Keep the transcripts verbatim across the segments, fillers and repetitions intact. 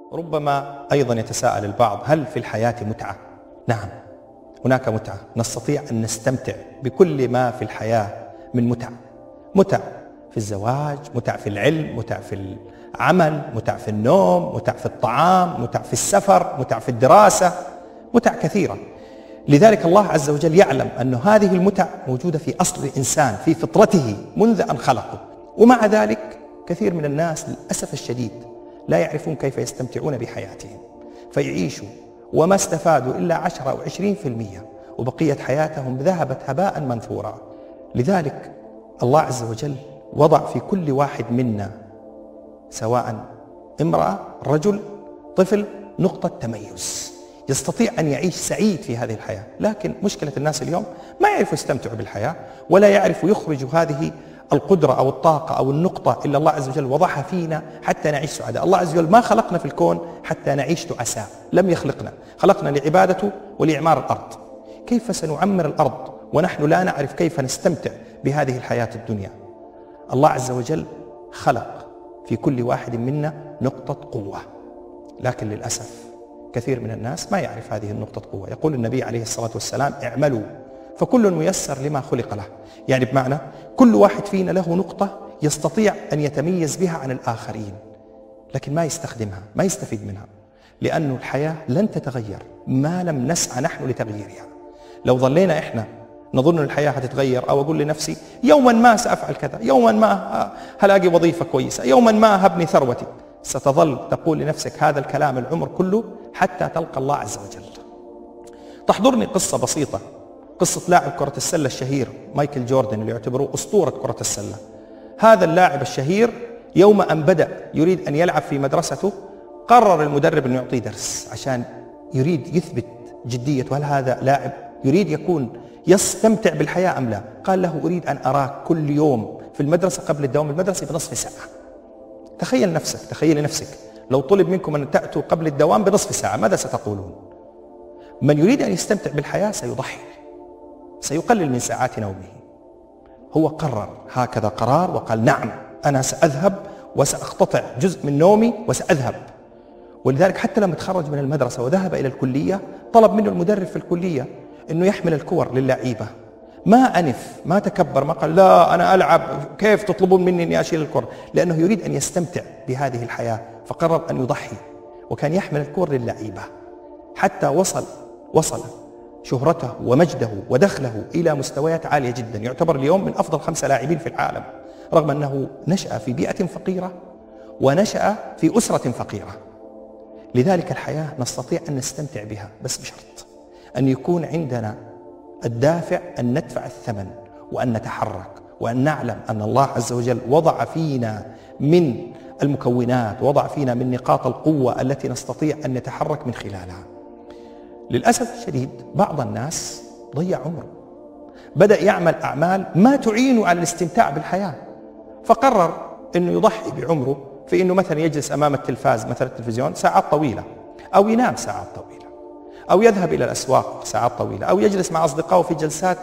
ربما أيضا يتساءل البعض: هل في الحياة متعة؟ نعم، هناك متعة، نستطيع أن نستمتع بكل ما في الحياة من متع. متع في الزواج، متع في العلم، متع في العمل، متع في النوم، متع في الطعام، متع في السفر، متع في الدراسة، متع كثيرة. لذلك الله عز وجل يعلم أن هذه المتع موجودة في أصل الإنسان، في فطرته منذ أن خلقه، ومع ذلك كثير من الناس للأسف الشديد لا يعرفون كيف يستمتعون بحياتهم، فيعيشوا وما استفادوا إلا عشرة أو عشرين في المية، وبقية حياتهم ذهبت هباء منثورا. لذلك الله عز وجل وضع في كل واحد منا، سواء امرأة، رجل، طفل، نقطة تميز يستطيع أن يعيش سعيد في هذه الحياة. لكن مشكلة الناس اليوم ما يعرفوا يستمتعوا بالحياة، ولا يعرفوا يخرجوا هذه القدرة أو الطاقة أو النقطة إلا الله عز وجل وضعها فينا حتى نعيش سعداء. الله عز وجل ما خلقنا في الكون حتى نعيش تعساء، لم يخلقنا، خلقنا لعبادته ولإعمار الأرض. كيف سنعمر الأرض ونحن لا نعرف كيف نستمتع بهذه الحياة الدنيا؟ الله عز وجل خلق في كل واحد منا نقطة قوة، لكن للأسف كثير من الناس ما يعرف هذه النقطة قوة. يقول النبي عليه الصلاة والسلام: اعملوا فكل ميسر لما خلق له. يعني بمعنى كل واحد فينا له نقطة يستطيع أن يتميز بها عن الآخرين، لكن ما يستخدمها، ما يستفيد منها، لأن الحياة لن تتغير ما لم نسعى نحن لتغييرها. لو ظلينا إحنا نظن أن الحياة هتتغير، أو أقول لنفسي يوما ما سأفعل كذا، يوما ما هلاقي وظيفة كويسة، يوما ما هبني ثروتي، ستظل تقول لنفسك هذا الكلام العمر كله حتى تلقى الله عز وجل. تحضرني قصة بسيطة، قصة لاعب كرة السلة الشهير مايكل جوردن، اللي يعتبروه أسطورة كرة السلة. هذا اللاعب الشهير يوم أن بدأ يريد أن يلعب في مدرسته، قرر المدرب أن يعطيه درس عشان يريد يثبت جديته، هل هذا لاعب يريد يكون يستمتع بالحياة أم لا. قال له: أريد أن أراك كل يوم في المدرسة قبل الدوام المدرسي بنصف ساعة. تخيل نفسك، تخيل نفسك لو طلب منكم أن تأتوا قبل الدوام بنصف ساعة، ماذا ستقولون؟ من يريد أن يستمتع بالحياة سيضحي، سيقلل من ساعات نومه. هو قرر هكذا قرار وقال: نعم، أنا سأذهب وسأقتطع جزء من نومي وسأذهب. ولذلك حتى لما تخرج من المدرسة وذهب إلى الكلية، طلب منه المدرب في الكلية أنه يحمل الكور للاعيبة. ما أنف، ما تكبر، ما قال لا أنا ألعب، كيف تطلبون مني أني أشيل الكور؟ لأنه يريد أن يستمتع بهذه الحياة، فقرر أن يضحي، وكان يحمل الكور للاعيبة حتى وصل وصل شهرته ومجده ودخله إلى مستويات عالية جدا. يعتبر اليوم من أفضل خمسة لاعبين في العالم، رغم أنه نشأ في بيئة فقيرة ونشأ في أسرة فقيرة. لذلك الحياة نستطيع أن نستمتع بها، بس بشرط أن يكون عندنا الدافع أن ندفع الثمن وأن نتحرك، وأن نعلم أن الله عز وجل وضع فينا من المكونات، وضع فينا من نقاط القوة التي نستطيع أن نتحرك من خلالها. للأسف الشديد بعض الناس ضيع عمره، بدأ يعمل أعمال ما تعينه على الاستمتاع بالحياة، فقرر أنه يضحي بعمره في أنه مثلا يجلس أمام التلفاز، مثلا التلفزيون، ساعات طويلة، أو ينام ساعات طويلة، أو يذهب إلى الأسواق ساعات طويلة، أو يجلس مع أصدقائه في جلسات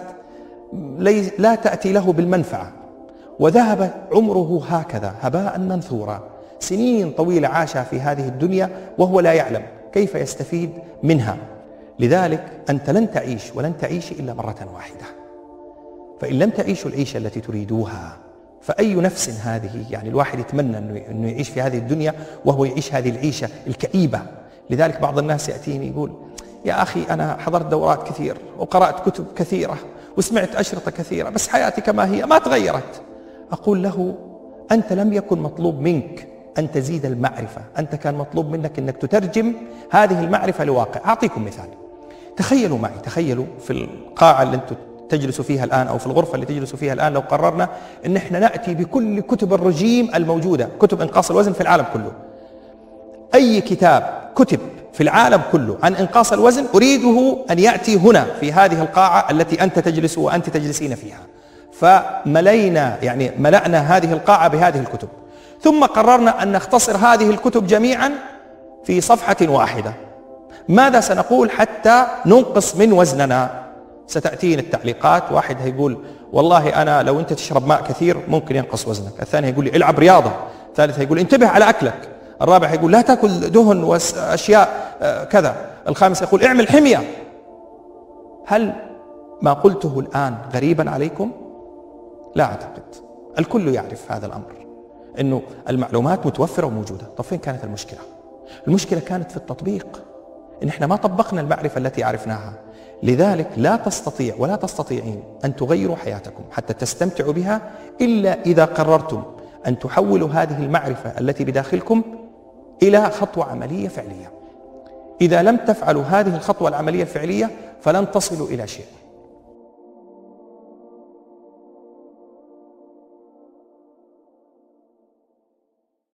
لا تأتي له بالمنفعة. وذهب عمره هكذا هباء منثورا، سنين طويلة عاشها في هذه الدنيا وهو لا يعلم كيف يستفيد منها. لذلك أنت لن تعيش ولن تعيش إلا مرة واحدة، فإن لم تعيشوا العيشة التي تريدوها فأي نفس هذه؟ يعني الواحد يتمنى أنه يعيش في هذه الدنيا وهو يعيش هذه العيشة الكئيبة. لذلك بعض الناس يأتيني يقول: يا أخي أنا حضرت دورات كثير وقرأت كتب كثيرة وسمعت أشرطة كثيرة، بس حياتي كما هي ما تغيرت. أقول له: أنت لم يكن مطلوب منك أن تزيد المعرفة، أنت كان مطلوب منك أنك تترجم هذه المعرفة لواقع. أعطيكم مثال، تخيلوا معي، تخيلوا في القاعة اللي أنتم تجلسوا فيها الآن، أو في الغرفة اللي تجلسوا فيها الآن، لو قررنا أن احنا نأتي بكل كتب الرجيم الموجودة، كتب إنقاص الوزن في العالم كله، أي كتاب كتب في العالم كله عن إنقاص الوزن أريده أن يأتي هنا في هذه القاعة التي أنت تجلس وأنت تجلسين فيها. فملينا، يعني ملأنا هذه القاعة بهذه الكتب، ثم قررنا أن نختصر هذه الكتب جميعا في صفحة واحدة. ماذا سنقول حتى ننقص من وزننا؟ ستأتين التعليقات، واحد هيقول: والله أنا لو أنت تشرب ماء كثير ممكن ينقص وزنك، الثاني هيقول لي: العب رياضة، الثالث هيقول: انتبه على أكلك، الرابع يقول لا تأكل دهن وأشياء كذا، الخامس يقول اعمل حمية. هل ما قلته الآن غريبا عليكم؟ لا أعتقد، الكل يعرف هذا الأمر، أنه المعلومات متوفرة وموجودة. طب فين كانت المشكلة؟ المشكلة كانت في التطبيق، إن إحنا ما طبقنا المعرفة التي عرفناها. لذلك لا تستطيع ولا تستطيعين أن تغيروا حياتكم حتى تستمتعوا بها إلا إذا قررتم أن تحولوا هذه المعرفة التي بداخلكم إلى خطوة عملية فعلية. إذا لم تفعلوا هذه الخطوة العملية الفعلية فلن تصلوا إلى شيء.